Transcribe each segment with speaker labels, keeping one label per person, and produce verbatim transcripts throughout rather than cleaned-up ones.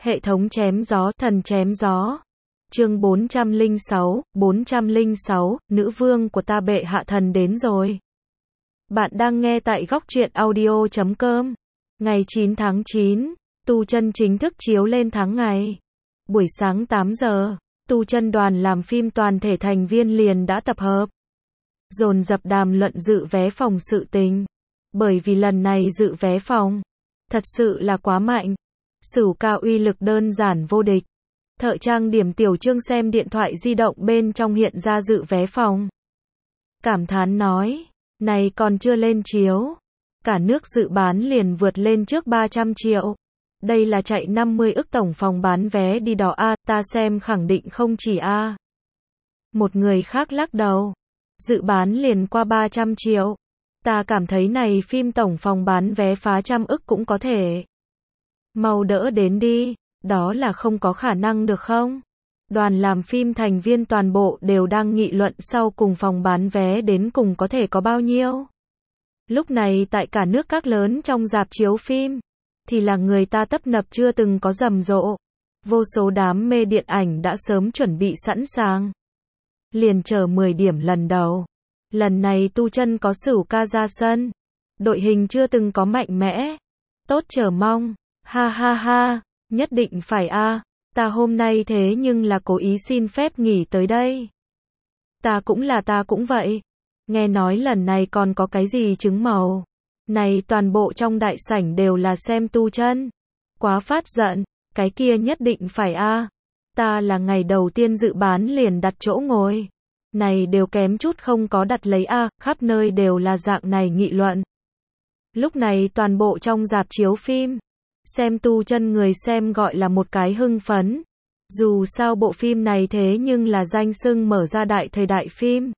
Speaker 1: Hệ thống chém gió, thần chém gió. Chương bốn trăm lẻ sáu, bốn trăm lẻ sáu, nữ vương của ta bệ hạ thần đến rồi. Bạn đang nghe tại góc truyện audio chấm com. Ngày chín tháng chín, Tu Chân chính thức chiếu lên tháng ngày. Buổi sáng tám giờ, Tu Chân đoàn làm phim toàn thể thành viên liền đã tập hợp. Dồn dập đàm luận dự vé phòng sự tình. Bởi vì lần này dự vé phòng thật sự là quá mạnh. Sửu ca uy lực đơn giản vô địch. Thợ trang điểm Tiểu Trương xem điện thoại di động bên trong hiện ra dự vé phòng. Cảm thán nói, này còn chưa lên chiếu. Cả nước dự bán liền vượt lên trước ba trăm triệu. Đây là chạy năm mươi ức tổng phòng bán vé đi đỏ A, ta xem khẳng định không chỉ A. Một người khác lắc đầu. Dự bán liền qua ba trăm triệu. Ta cảm thấy này phim tổng phòng bán vé phá trăm ức cũng có thể. Mau đỡ đến đi, đó là không có khả năng được không? Đoàn làm phim thành viên toàn bộ đều đang nghị luận sau cùng phòng bán vé đến cùng có thể có bao nhiêu. Lúc này tại cả nước các lớn trong rạp chiếu phim, thì là người ta tấp nập chưa từng có rầm rộ. Vô số đám mê điện ảnh đã sớm chuẩn bị sẵn sàng. Liền chờ mười điểm lần đầu. Lần này Tu Chân có Sửu ca ra sân. Đội hình chưa từng có mạnh mẽ. Tốt chờ mong. Ha ha ha, nhất định phải a, ta hôm nay thế nhưng là cố ý xin phép nghỉ tới đây. Ta cũng là ta cũng vậy. Nghe nói lần này còn có cái gì trứng màu. Này toàn bộ trong đại sảnh đều là xem Tu Chân. Quá phát giận, cái kia nhất định phải a. Ta là ngày đầu tiên dự bán liền đặt chỗ ngồi. Này đều kém chút không có đặt lấy a, khắp nơi đều là dạng này nghị luận. Lúc này toàn bộ trong rạp chiếu phim. Xem Tu Chân người xem gọi là một cái hưng phấn. Dù sao bộ phim này thế nhưng là danh xưng mở ra đại thời đại phim.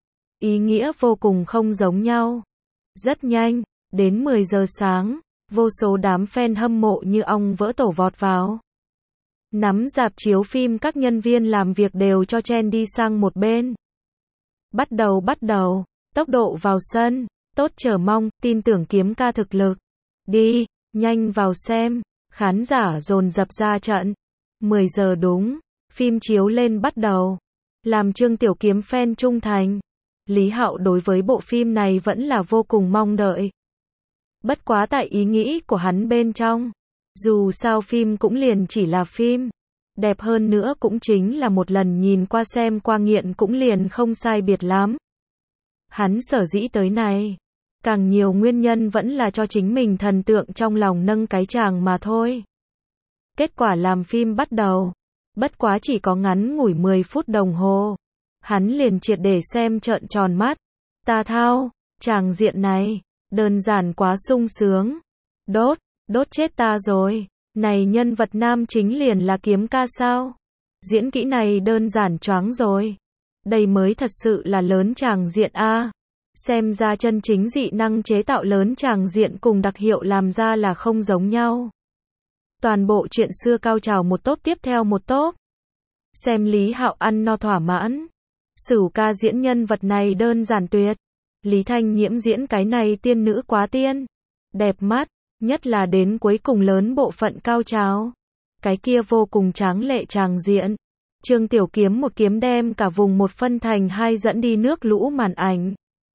Speaker 1: Ý nghĩa vô cùng không giống nhau. Rất nhanh, đến mười giờ sáng, vô số đám fan hâm mộ như ong vỡ tổ vọt vào. Nắm rạp chiếu phim các nhân viên làm việc đều cho chen đi sang một bên. Bắt đầu bắt đầu, tốc độ vào sân, tốt chờ mong, tin tưởng kiếm ca thực lực. Đi. Nhanh vào xem, khán giả dồn dập ra trận. mười giờ đúng, phim chiếu lên bắt đầu. Làm Trương Tiểu Kiếm fan trung thành, Lý Hạo đối với bộ phim này vẫn là vô cùng mong đợi. Bất quá tại ý nghĩ của hắn bên trong, dù sao phim cũng liền chỉ là phim, đẹp hơn nữa cũng chính là một lần nhìn qua xem qua nghiện cũng liền không sai biệt lắm. Hắn sở dĩ tới này, càng nhiều nguyên nhân vẫn là cho chính mình thần tượng trong lòng nâng cái chàng mà thôi. Kết quả làm phim bắt đầu. Bất quá chỉ có ngắn ngủi mười phút đồng hồ. Hắn liền triệt để xem trợn tròn mắt. Ta thao, chàng diện này, đơn giản quá sung sướng. Đốt, đốt chết ta rồi. Này nhân vật nam chính liền là Kiếm ca sao? Diễn kỹ này đơn giản choáng rồi. Đây mới thật sự là lớn chàng diện a. Xem ra chân chính dị năng chế tạo lớn tràng diện cùng đặc hiệu làm ra là không giống nhau. Toàn bộ chuyện xưa cao trào một tốp tiếp theo một tốp. Xem Lý Hạo ăn no thỏa mãn. Sửu ca diễn nhân vật này đơn giản tuyệt. Lý Thanh Nhiễm diễn cái này tiên nữ quá tiên. Đẹp mắt, nhất là đến cuối cùng lớn bộ phận cao trào. Cái kia vô cùng tráng lệ tràng diện. Trương Tiểu Kiếm một kiếm đem cả vùng một phân thành hai dẫn đi nước lũ màn ảnh.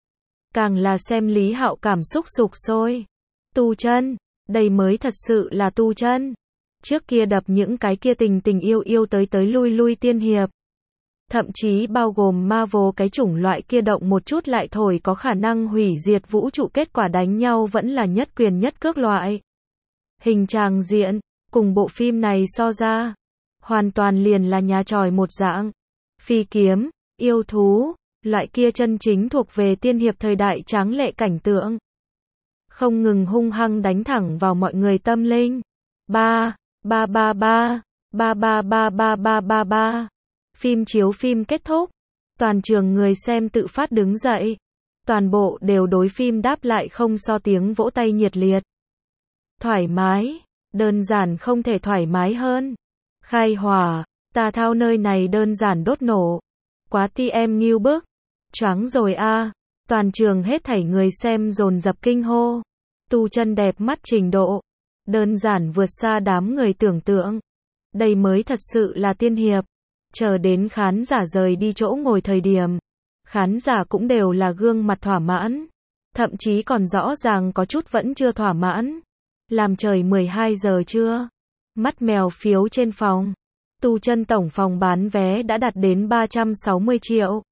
Speaker 1: Càng là xem Lý Hạo cảm xúc sục sôi. Tu Chân, đây mới thật sự là Tu Chân. Trước kia đập những cái kia tình tình yêu yêu tới tới lui lui tiên hiệp. Thậm chí bao gồm Marvel cái chủng loại kia động một chút lại thổi có khả năng hủy diệt vũ trụ, kết quả đánh nhau vẫn là nhất quyền nhất cước loại. Hình tràng diện, cùng bộ phim này so ra, hoàn toàn liền là nhà tròi một dạng. Phi kiếm, yêu thú, loại kia chân chính thuộc về tiên hiệp thời đại tráng lệ cảnh tượng. Không ngừng hung hăng đánh thẳng vào mọi người tâm linh. Ba, ba ba ba, ba ba ba ba ba ba ba. Phim chiếu phim kết thúc. Toàn trường người xem tự phát đứng dậy. Toàn bộ đều đối phim đáp lại không so tiếng vỗ tay nhiệt liệt. Thoải mái, đơn giản không thể thoải mái hơn. Khai hỏa, ta thao nơi này đơn giản đốt nổ. Quá ti em nghiêu bức. Choáng rồi a. Toàn trường hết thảy người xem dồn dập kinh hô. Tu Chân đẹp mắt trình độ đơn giản vượt xa đám người tưởng tượng. Đây mới thật sự là tiên hiệp. Chờ đến khán giả rời đi chỗ ngồi thời điểm, khán giả cũng đều là gương mặt thỏa mãn. Thậm chí còn rõ ràng có chút vẫn chưa thỏa mãn. Làm trời mười hai giờ trưa. Mắt mèo phiếu trên phòng. Tu Chân tổng phòng bán vé đã đạt đến ba trăm sáu mươi triệu.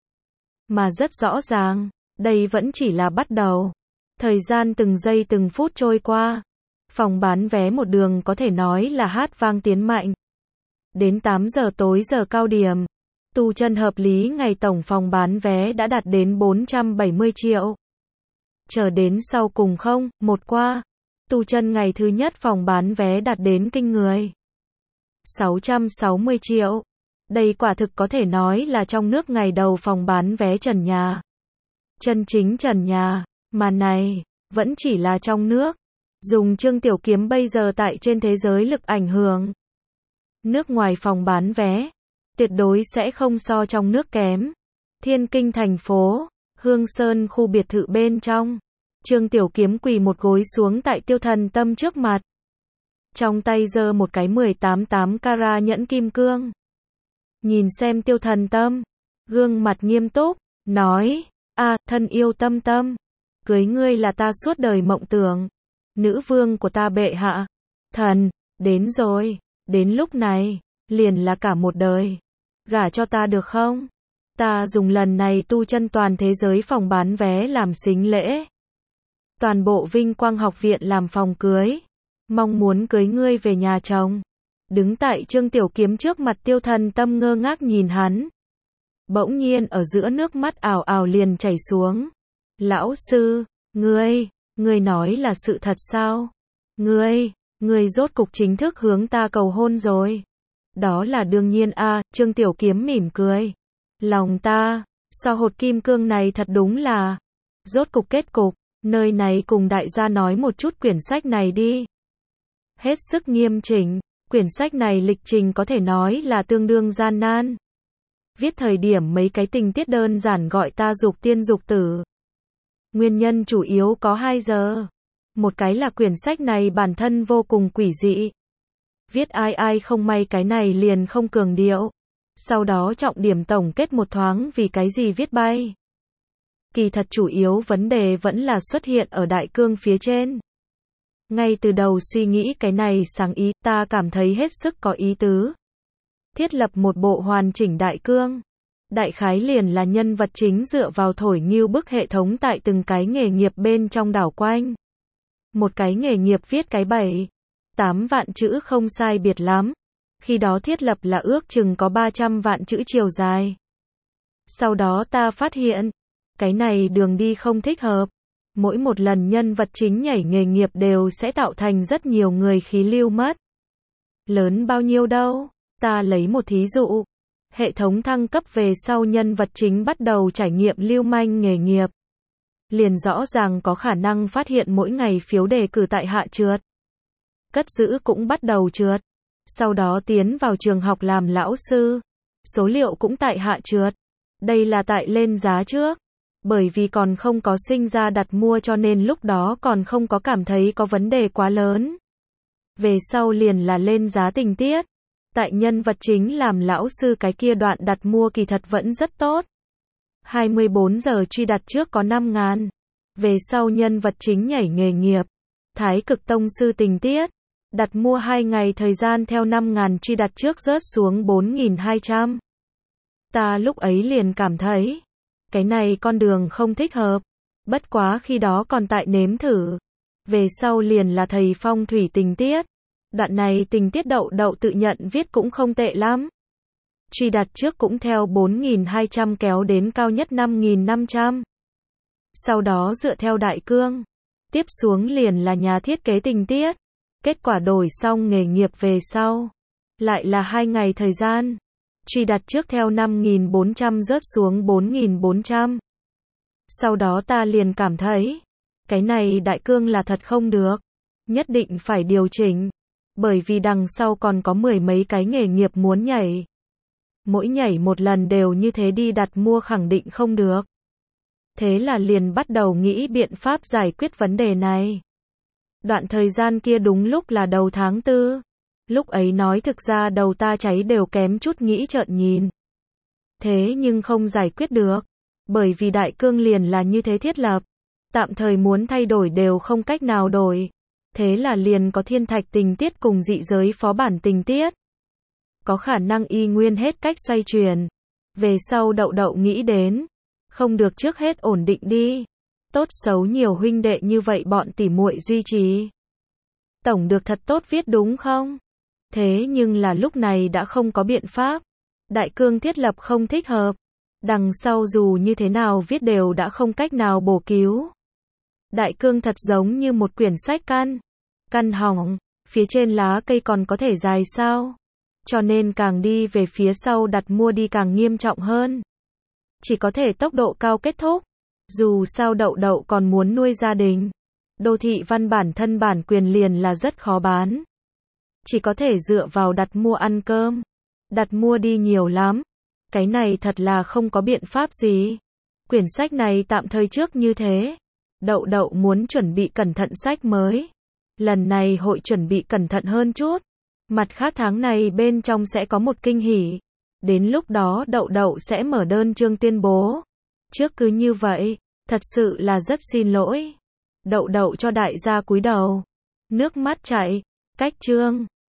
Speaker 1: Mà rất rõ ràng, đây vẫn chỉ là bắt đầu. Thời gian từng giây từng phút trôi qua. Phòng bán vé một đường có thể nói là hát vang tiến mạnh. Đến tám giờ tối giờ cao điểm, Tu Chân hợp lý ngày tổng phòng bán vé đã đạt đến bốn trăm bảy mươi triệu. Chờ đến sau cùng không, một qua, Tu Chân ngày thứ nhất phòng bán vé đạt đến kinh người sáu trăm sáu mươi triệu. Đây quả thực có thể nói là trong nước ngày đầu phòng bán vé trần nhà. Chân chính trần nhà, mà này, vẫn chỉ là trong nước. Dùng Trương Tiểu Kiếm bây giờ tại trên thế giới lực ảnh hưởng. Nước ngoài phòng bán vé, tuyệt đối sẽ không so trong nước kém. Thiên Kinh thành phố, Hương Sơn khu biệt thự bên trong. Trương Tiểu Kiếm quỳ một gối xuống tại Tiêu Thần Tâm trước mặt. Trong tay giơ một cái mười tám tám carat nhẫn kim cương. Nhìn xem Tiêu Thần Tâm, gương mặt nghiêm túc, nói, a thân yêu Tâm Tâm, cưới ngươi là ta suốt đời mộng tưởng. Nữ vương của ta bệ hạ. Thần, đến rồi, đến lúc này, liền là cả một đời. Gả cho ta được không? Ta dùng lần này Tu Chân toàn thế giới phòng bán vé làm sính lễ. Toàn bộ Vinh Quang học viện làm phòng cưới. Mong muốn cưới ngươi về nhà chồng. Đứng tại Trương Tiểu Kiếm trước mặt Tiêu Thần Tâm ngơ ngác nhìn hắn. Bỗng nhiên ở giữa nước mắt ảo ảo liền chảy xuống. Lão sư, ngươi, ngươi nói là sự thật sao? Ngươi, ngươi rốt cục chính thức hướng ta cầu hôn rồi. Đó là đương nhiên a, à, Trương Tiểu Kiếm mỉm cười. Lòng ta, so hột kim cương này thật đúng là. Rốt cục kết cục, nơi này cùng đại gia nói một chút quyển sách này đi. Hết sức nghiêm chỉnh, quyển sách này lịch trình có thể nói là tương đương gian nan. Viết thời điểm mấy cái tình tiết đơn giản gọi ta dục tiên dục tử. Nguyên nhân chủ yếu có hai giờ. Một cái là quyển sách này bản thân vô cùng quỷ dị. Viết ai ai không may cái này liền không cường điệu. Sau đó trọng điểm tổng kết một thoáng vì cái gì viết bay. Kỳ thật chủ yếu vấn đề vẫn là xuất hiện ở đại cương phía trên. Ngay từ đầu suy nghĩ cái này sáng ý, ta cảm thấy hết sức có ý tứ. Thiết lập một bộ hoàn chỉnh đại cương. Đại khái liền là nhân vật chính dựa vào thổi ngưu bức hệ thống tại từng cái nghề nghiệp bên trong đảo quanh. Một cái nghề nghiệp viết cái bảy, tám vạn chữ không sai biệt lắm. Khi đó thiết lập là ước chừng có ba trăm vạn chữ chiều dài. Sau đó ta phát hiện, cái này đường đi không thích hợp. Mỗi một lần nhân vật chính nhảy nghề nghiệp đều sẽ tạo thành rất nhiều người khí lưu mất. Lớn bao nhiêu đâu? Ta lấy một thí dụ. Hệ thống thăng cấp về sau nhân vật chính bắt đầu trải nghiệm lưu manh nghề nghiệp. Liền rõ ràng có khả năng phát hiện mỗi ngày phiếu đề cử tại hạ trượt. Cất giữ cũng bắt đầu trượt. Sau đó tiến vào trường học làm lão sư. Số liệu cũng tại hạ trượt. Đây là tại lên giá trước. Bởi vì còn không có sinh ra đặt mua cho nên lúc đó còn không có cảm thấy có vấn đề quá lớn. Về sau liền là lên giá tình tiết. Tại nhân vật chính làm lão sư cái kia đoạn đặt mua kỳ thật vẫn rất tốt. hai mươi bốn giờ truy đặt trước có năm ngàn. Về sau nhân vật chính nhảy nghề nghiệp. Thái cực tông sư tình tiết. Đặt mua hai ngày thời gian theo năm ngàn truy đặt trước rớt xuống bốn nghìn hai trăm. Ta lúc ấy liền cảm thấy. Cái này con đường không thích hợp. Bất quá khi đó còn tại nếm thử. Về sau liền là thầy phong thủy tình tiết. Đoạn này tình tiết đậu đậu tự nhận viết cũng không tệ lắm. Truy đặt trước cũng theo bốn nghìn hai trăm kéo đến cao nhất năm nghìn năm trăm. Sau đó dựa theo đại cương. Tiếp xuống liền là nhà thiết kế tình tiết. Kết quả đổi xong nghề nghiệp về sau. Lại là hai ngày thời gian. Truy đặt trước theo năm nghìn bốn trăm rớt xuống bốn nghìn bốn trăm. Sau đó ta liền cảm thấy. Cái này đại cương là thật không được. Nhất định phải điều chỉnh. Bởi vì đằng sau còn có mười mấy cái nghề nghiệp muốn nhảy. Mỗi nhảy một lần đều như thế đi đặt mua khẳng định không được. Thế là liền bắt đầu nghĩ biện pháp giải quyết vấn đề này. Đoạn thời gian kia đúng lúc là đầu tháng tư. Lúc ấy nói thực ra đầu ta cháy đều kém chút nghĩ trợn nhìn. Thế nhưng không giải quyết được. Bởi vì đại cương liền là như thế thiết lập. Tạm thời muốn thay đổi đều không cách nào đổi. Thế là liền có thiên thạch tình tiết cùng dị giới phó bản tình tiết. Có khả năng y nguyên hết cách xoay chuyển. Về sau đậu đậu nghĩ đến. Không được trước hết ổn định đi. Tốt xấu nhiều huynh đệ như vậy bọn tỉ muội duy trì. Tổng được thật tốt viết đúng không? Thế nhưng là lúc này đã không có biện pháp. Đại cương thiết lập không thích hợp. Đằng sau dù như thế nào viết đều đã không cách nào bổ cứu. Đại cương thật giống như một quyển sách căn. Căn hỏng, phía trên lá cây còn có thể dài sao? Cho nên càng đi về phía sau đặt mua đi càng nghiêm trọng hơn. Chỉ có thể tốc độ cao kết thúc. Dù sao đậu đậu còn muốn nuôi gia đình. Đô thị văn bản thân bản quyền liền là rất khó bán. Chỉ có thể dựa vào đặt mua ăn cơm. Đặt mua đi nhiều lắm. Cái này thật là không có biện pháp gì. Quyển sách này tạm thời trước như thế. Đậu đậu muốn chuẩn bị cẩn thận sách mới. Lần này hội chuẩn bị cẩn thận hơn chút. Mặt khác tháng này bên trong sẽ có một kinh hỉ. Đến lúc đó đậu đậu sẽ mở đơn chương tuyên bố. Trước cứ như vậy, thật sự là rất xin lỗi. Đậu đậu cho đại gia cúi đầu. Nước mắt chảy, cách chương.